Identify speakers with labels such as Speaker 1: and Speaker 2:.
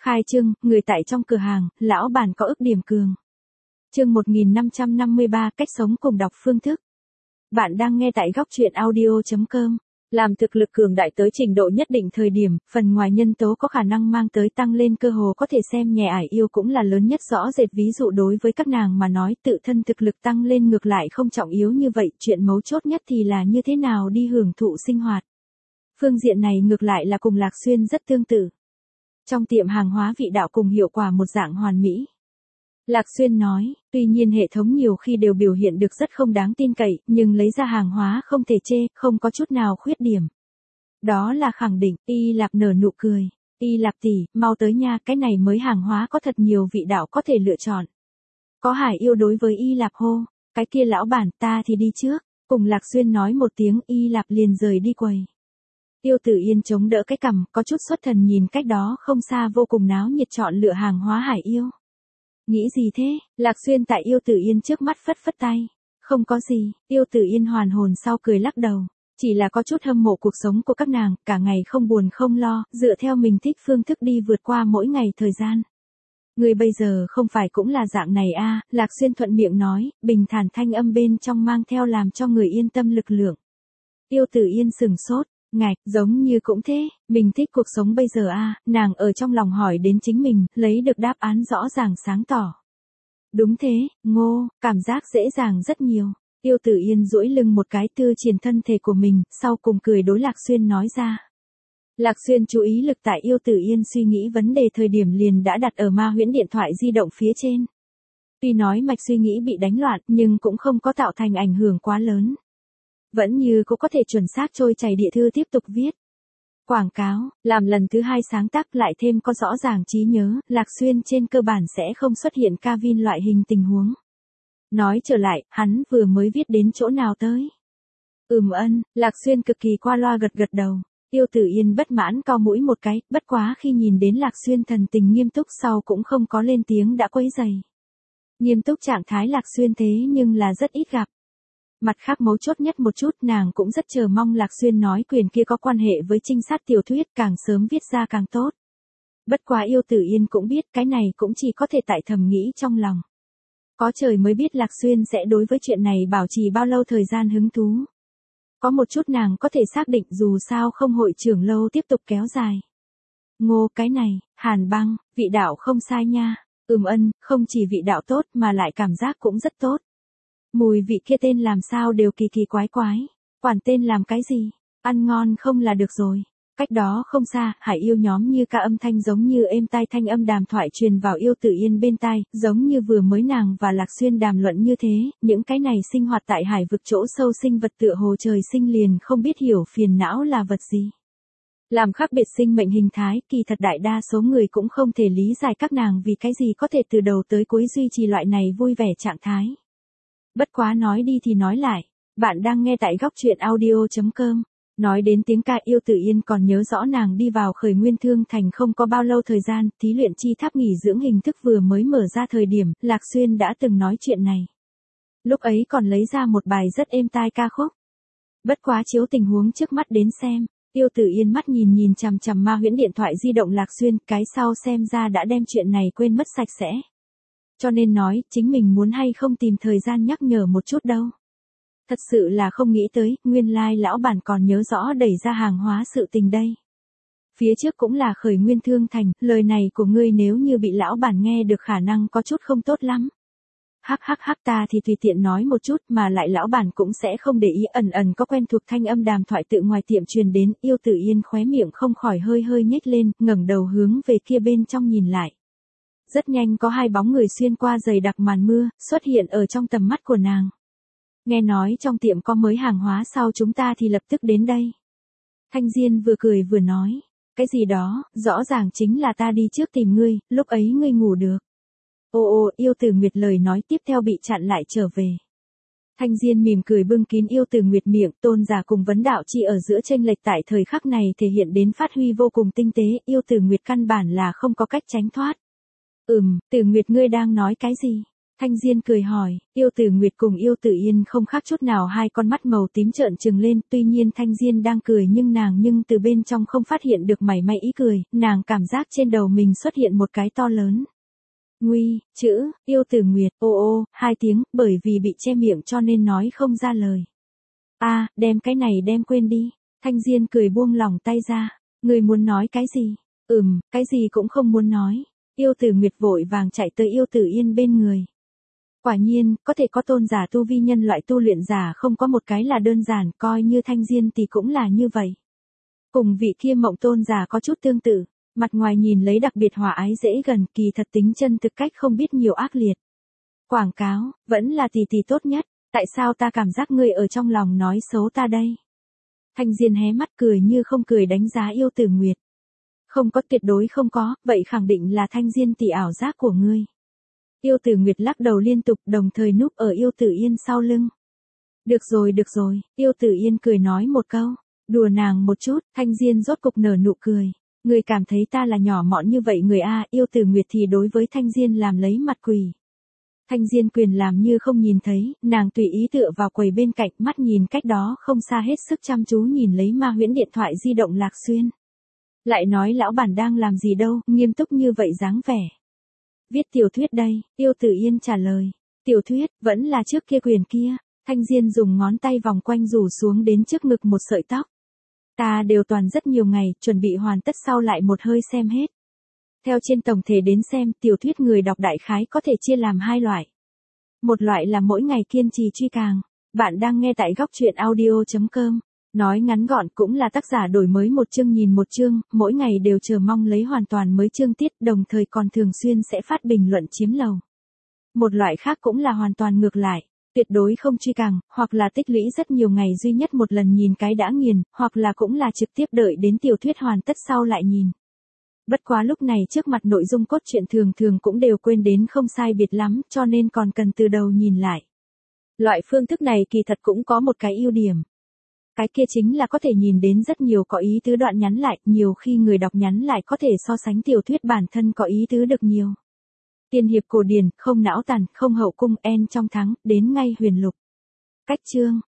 Speaker 1: Khai trương, người tại trong cửa hàng, lão bản có ức điểm cường. Chương 1553, cách sống cùng đọc phương thức. Bạn đang nghe tại góc truyện audio.com. Làm thực lực cường đại tới trình độ nhất định thời điểm, phần ngoài nhân tố có khả năng mang tới tăng lên cơ hồ có thể xem nhẹ ải yêu cũng là lớn nhất rõ rệt. Ví dụ đối với các nàng mà nói, tự thân thực lực tăng lên ngược lại không trọng yếu như vậy, chuyện mấu chốt nhất thì là như thế nào đi hưởng thụ sinh hoạt. Phương diện này ngược lại là cùng Lạc Xuyên rất tương tự. Trong tiệm hàng hóa vị đạo cùng hiệu quả một dạng hoàn mỹ. Lạc Xuyên nói, tuy nhiên hệ thống nhiều khi đều biểu hiện được rất không đáng tin cậy, nhưng lấy ra hàng hóa không thể chê, không có chút nào khuyết điểm. Đó là khẳng định. Y Lạp nở nụ cười. Y Lạp tỷ, mau tới nha, cái này mới hàng hóa có thật nhiều vị đạo có thể lựa chọn. Có Hải yêu đối với Y Lạp hô, cái kia lão bản, ta thì đi trước. Cùng Lạc Xuyên nói một tiếng, Y Lạp liền rời đi quầy. Tiêu Tử Yên chống đỡ cái cằm, có chút xuất thần nhìn cách đó không xa vô cùng náo nhiệt chọn lựa hàng hóa Hải yêu. Nghĩ gì thế? Lạc Xuyên tại Yêu Tử Yên trước mắt phất phất tay. Không có gì. Yêu Tử Yên hoàn hồn sau cười lắc đầu. Chỉ là có chút hâm mộ cuộc sống của các nàng, cả ngày không buồn không lo, dựa theo mình thích phương thức đi vượt qua mỗi ngày thời gian. Người bây giờ không phải cũng là dạng này a? Lạc Xuyên thuận miệng nói, bình thản thanh âm bên trong mang theo làm cho người yên tâm lực lượng. Yêu Tử Yên sừng sốt. Ngạch, giống như cũng thế, mình thích cuộc sống bây giờ a? Nàng ở trong lòng hỏi đến chính mình, lấy được đáp án rõ ràng sáng tỏ. Đúng thế, Ngô, cảm giác dễ dàng rất nhiều. Yêu Tử Yên duỗi lưng một cái tư triển thân thể của mình, sau cùng cười đối Lạc Xuyên nói ra. Lạc Xuyên chú ý lực tại Yêu Tử Yên suy nghĩ vấn đề thời điểm liền đã đặt ở ma huyễn điện thoại di động phía trên. Tuy nói mạch suy nghĩ bị đánh loạn, nhưng cũng không có tạo thành ảnh hưởng quá lớn. Vẫn như cũng có thể chuẩn xác trôi chảy địa thư tiếp tục viết. Quảng cáo, làm lần thứ 2 sáng tác lại thêm có rõ ràng trí nhớ, Lạc Xuyên trên cơ bản sẽ không xuất hiện cabin loại hình tình huống. Nói trở lại, hắn vừa mới viết đến chỗ nào tới? Lạc Xuyên cực kỳ qua loa gật gật đầu. Yêu Tử Yên bất mãn cau mũi một cái, bất quá khi nhìn đến Lạc Xuyên thần tình nghiêm túc sau cũng không có lên tiếng đã quấy rầy. Nghiêm túc trạng thái Lạc Xuyên thế nhưng là rất ít gặp. Mặt khác mấu chốt nhất một chút, nàng cũng rất chờ mong Lạc Xuyên nói quyền kia có quan hệ với trinh sát tiểu thuyết, càng sớm viết ra càng tốt. Bất quá Yêu Tử Yên cũng biết cái này cũng chỉ có thể tại thầm nghĩ trong lòng. Có trời mới biết Lạc Xuyên sẽ đối với chuyện này bảo trì bao lâu thời gian hứng thú. Có một chút nàng có thể xác định dù sao không hội trưởng lâu tiếp tục kéo dài. Ngô, cái này, Hàn Băng, vị đạo không sai nha. Không chỉ vị đạo tốt mà lại cảm giác cũng rất tốt. Mùi vị kia tên làm sao đều kỳ kỳ quái quái. Quản tên làm cái gì? Ăn ngon không là được rồi. Cách đó không xa, Hải yêu nhóm như ca âm thanh giống như êm tai thanh âm đàm thoại truyền vào Yêu Tử Yên bên tai, giống như vừa mới nàng và Lạc Xuyên đàm luận như thế, những cái này sinh hoạt tại hải vực chỗ sâu sinh vật tựa hồ trời sinh liền không biết hiểu phiền não là vật gì. Làm khác biệt sinh mệnh hình thái, kỳ thật đại đa số người cũng không thể lý giải các nàng vì cái gì có thể từ đầu tới cuối duy trì loại này vui vẻ trạng thái. Bất quá nói đi thì nói lại, bạn đang nghe tại góc truyện audio.com. Nói đến tiếng ca, Yêu Tử Yên còn nhớ rõ nàng đi vào Khởi Nguyên Thương Thành không có bao lâu thời gian, thí luyện chi tháp nghỉ dưỡng hình thức vừa mới mở ra thời điểm, Lạc Xuyên đã từng nói chuyện này. Lúc ấy còn lấy ra một bài rất êm tai ca khúc. Bất quá chiếu tình huống trước mắt đến xem, Yêu Tử Yên mắt nhìn chằm chằm ma huyễn điện thoại di động Lạc Xuyên, cái sau xem ra đã đem chuyện này quên mất sạch sẽ. Cho nên nói, chính mình muốn hay không tìm thời gian nhắc nhở một chút đâu. Thật sự là không nghĩ tới, nguyên lai lão bản còn nhớ rõ đẩy ra hàng hóa sự tình đây. Phía trước cũng là Khởi Nguyên Thương Thành, lời này của ngươi nếu như bị lão bản nghe được khả năng có chút không tốt lắm. Hắc ta thì tùy tiện nói một chút mà lại lão bản cũng sẽ không để ý. Ẩn có quen thuộc thanh âm đàm thoại tự ngoài tiệm truyền đến, Yêu Tử Yên khóe miệng không khỏi hơi nhếch lên, ngẩng đầu hướng về kia bên trong nhìn lại. Rất nhanh có 2 bóng người xuyên qua dày đặc màn mưa, xuất hiện ở trong tầm mắt của nàng. Nghe nói trong tiệm có mới hàng hóa sau chúng ta thì lập tức đến đây. Thanh Diên vừa cười vừa nói, cái gì đó, rõ ràng chính là ta đi trước tìm ngươi, lúc ấy ngươi ngủ được. Yêu Tử Nguyệt lời nói tiếp theo bị chặn lại trở về. Thanh Diên mỉm cười bưng kín Yêu Tử Nguyệt miệng, tôn giả cùng vấn đạo chi ở giữa chênh lệch tại thời khắc này thể hiện đến phát huy vô cùng tinh tế, Yêu Tử Nguyệt căn bản là không có cách tránh thoát. Tử Nguyệt ngươi đang nói cái gì? Thanh Diên cười hỏi, Yêu Tử Nguyệt cùng Yêu Tử Yên không khác chút nào, hai con mắt màu tím trợn trừng lên, tuy nhiên Thanh Diên đang cười nhưng từ bên trong không phát hiện được mảy may ý cười, nàng cảm giác trên đầu mình xuất hiện một cái to lớn. Nguy, chữ, Yêu Tử Nguyệt, ô, hai tiếng, bởi vì bị che miệng cho nên nói không ra lời. Đem cái này đem quên đi. Thanh Diên cười buông lỏng tay ra. Người muốn nói cái gì? Cái gì cũng không muốn nói. Yêu Tử Nguyệt vội vàng chạy tới Yêu Tử Yên bên người. Quả nhiên, có thể có tôn giả tu vi nhân loại tu luyện giả không có một cái là đơn giản, coi như Thanh Diên thì cũng là như vậy. Cùng vị kia Mộng tôn giả có chút tương tự, mặt ngoài nhìn lấy đặc biệt hòa ái dễ gần, kỳ thật tính chân thực cách không biết nhiều ác liệt. Quảng cáo, vẫn là tỷ tốt nhất, tại sao ta cảm giác ngươi ở trong lòng nói xấu ta đây? Thanh Diên hé mắt cười như không cười đánh giá Yêu Tử Nguyệt. Không có, tuyệt đối không có, vậy khẳng định là Thanh Diên tỷ ảo giác của ngươi. Yêu Tử Nguyệt lắc đầu liên tục, đồng thời núp ở Yêu Tử Yên sau lưng. Được rồi, Yêu Tử Yên cười nói một câu, đùa nàng một chút, Thanh Diên rốt cục nở nụ cười. Người cảm thấy ta là nhỏ mọn như vậy người a? Yêu Tử Nguyệt thì đối với Thanh Diên làm lấy mặt quỷ. Thanh Diên quyền làm như không nhìn thấy, nàng tùy ý tựa vào quầy bên cạnh, mắt nhìn cách đó không xa hết sức chăm chú nhìn lấy Ma Huyễn điện thoại di động Lạc Xuyên. Lại nói lão bản đang làm gì đâu, nghiêm túc như vậy dáng vẻ. Viết tiểu thuyết đây, Yêu Tử Yên trả lời. Tiểu thuyết, vẫn là trước kia quyền kia. Thanh Diên dùng ngón tay vòng quanh rủ xuống đến trước ngực một sợi tóc. Ta đều toàn rất nhiều ngày, chuẩn bị hoàn tất sau lại một hơi xem hết. Theo trên tổng thể đến xem, tiểu thuyết người đọc đại khái có thể chia làm hai loại. Một loại là mỗi ngày kiên trì truy càng. Bạn đang nghe tại góc truyện audio.com. Nói ngắn gọn cũng là tác giả đổi mới một chương nhìn một chương, mỗi ngày đều chờ mong lấy hoàn toàn mới chương tiết, đồng thời còn thường xuyên sẽ phát bình luận chiếm lầu. Một loại khác cũng là hoàn toàn ngược lại, tuyệt đối không truy càng, hoặc là tích lũy rất nhiều ngày duy nhất một lần nhìn cái đã nghiền, hoặc là cũng là trực tiếp đợi đến tiểu thuyết hoàn tất sau lại nhìn. Bất quá lúc này trước mặt nội dung cốt truyện thường cũng đều quên đến không sai biệt lắm, cho nên còn cần từ đầu nhìn lại. Loại phương thức này kỳ thật cũng có một cái ưu điểm. Cái kia chính là có thể nhìn đến rất nhiều có ý tứ đoạn nhắn lại, nhiều khi người đọc nhắn lại có thể so sánh tiểu thuyết bản thân có ý tứ được nhiều. Tiên hiệp cổ điển, không não tàn, không hậu cung, en trong thắng, đến ngay huyền lục. Cách chương,